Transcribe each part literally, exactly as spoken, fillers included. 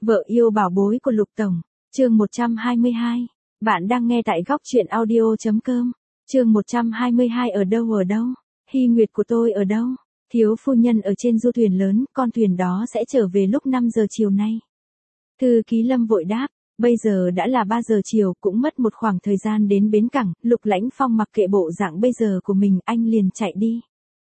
Vợ yêu bảo bối của Lục Tổng, chương một trăm hai mươi hai. Bạn đang nghe tại góc truyện audio chấm com. Chương một trăm hai mươi hai ở đâu ở đâu? Hy nguyệt của tôi ở đâu? Thiếu phu nhân ở trên du thuyền lớn, con thuyền đó sẽ trở về lúc năm giờ chiều nay. Thư ký Lâm vội đáp, bây giờ đã là ba giờ chiều, cũng mất một khoảng thời gian đến bến cảng. Lục Lãnh Phong mặc kệ bộ dạng bây giờ của mình, anh liền chạy đi.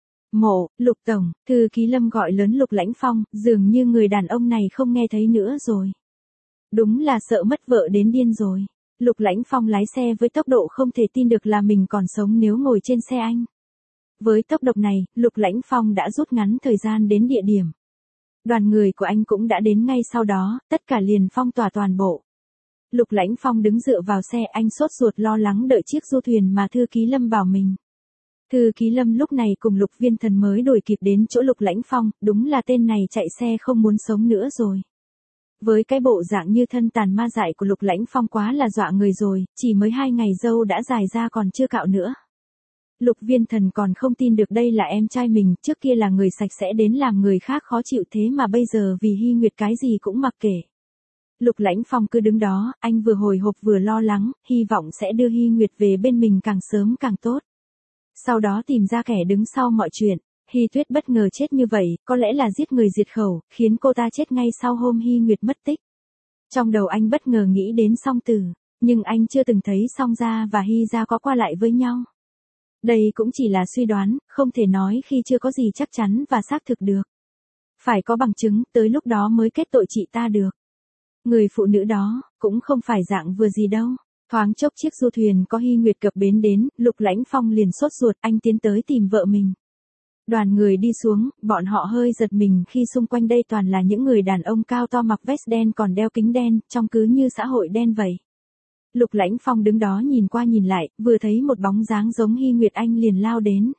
Mộ, Lục Tổng, thư ký Lâm gọi lớn Lục Lãnh Phong, dường như người đàn ông này không nghe thấy nữa rồi. Đúng là sợ mất vợ đến điên rồi. Lục Lãnh Phong lái xe với tốc độ không thể tin được là mình còn sống nếu ngồi trên xe anh. Với tốc độ này, Lục Lãnh Phong đã rút ngắn thời gian đến địa điểm. Đoàn người của anh cũng đã đến ngay sau đó, tất cả liền phong tỏa toàn bộ. Lục Lãnh Phong đứng dựa vào xe, anh sốt ruột lo lắng đợi chiếc du thuyền mà thư ký Lâm bảo mình. Thư ký Lâm lúc này cùng Lục Viên Thần mới đuổi kịp đến chỗ Lục Lãnh Phong, đúng là tên này chạy xe không muốn sống nữa rồi. Với cái bộ dạng như thân tàn ma dại của Lục Lãnh Phong quá là dọa người rồi, chỉ mới hai ngày râu đã dài ra còn chưa cạo nữa. Lục Viên Thần còn không tin được đây là em trai mình, trước kia là người sạch sẽ đến làm người khác khó chịu thế mà bây giờ vì Hy Nguyệt cái gì cũng mặc kệ. Lục Lãnh Phong cứ đứng đó, anh vừa hồi hộp vừa lo lắng, hy vọng sẽ đưa Hy Nguyệt về bên mình càng sớm càng tốt. Sau đó tìm ra kẻ đứng sau mọi chuyện. Hy Tuyết bất ngờ chết như vậy, có lẽ là giết người diệt khẩu, khiến cô ta chết ngay sau hôm Hy Nguyệt mất tích. Trong đầu anh bất ngờ nghĩ đến Song Tử, nhưng anh chưa từng thấy Song Gia và Hy Gia có qua lại với nhau. Đây cũng chỉ là suy đoán, không thể nói khi chưa có gì chắc chắn và xác thực được. Phải có bằng chứng, tới lúc đó mới kết tội chị ta được. Người phụ nữ đó, cũng không phải dạng vừa gì đâu. Thoáng chốc chiếc du thuyền có Hy Nguyệt cập bến đến, Lục Lãnh Phong liền sốt ruột, anh tiến tới tìm vợ mình. Đoàn người đi xuống, bọn họ hơi giật mình khi xung quanh đây toàn là những người đàn ông cao to mặc vest đen còn đeo kính đen, trông cứ như xã hội đen vậy. Lục Lãnh Phong đứng đó nhìn qua nhìn lại, vừa thấy một bóng dáng giống Hy Nguyệt anh liền lao đến.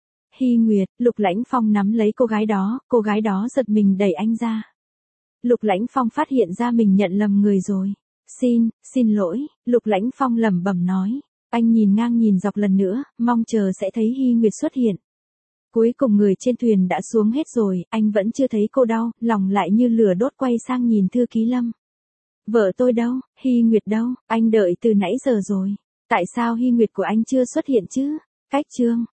Hy Nguyệt, Lục Lãnh Phong nắm lấy cô gái đó, cô gái đó giật mình đẩy anh ra. Lục Lãnh Phong phát hiện ra mình nhận lầm người rồi. Xin, xin lỗi, Lục Lãnh Phong lẩm bẩm nói. Anh nhìn ngang nhìn dọc lần nữa, mong chờ sẽ thấy Hy Nguyệt xuất hiện. Cuối cùng người trên thuyền đã xuống hết rồi, anh vẫn chưa thấy cô đâu, lòng lại như lửa đốt quay sang nhìn thư ký Lâm. Vợ tôi đâu, Hy Nguyệt đâu, anh đợi từ nãy giờ rồi. Tại sao Hy Nguyệt của anh chưa xuất hiện chứ? Cách chương.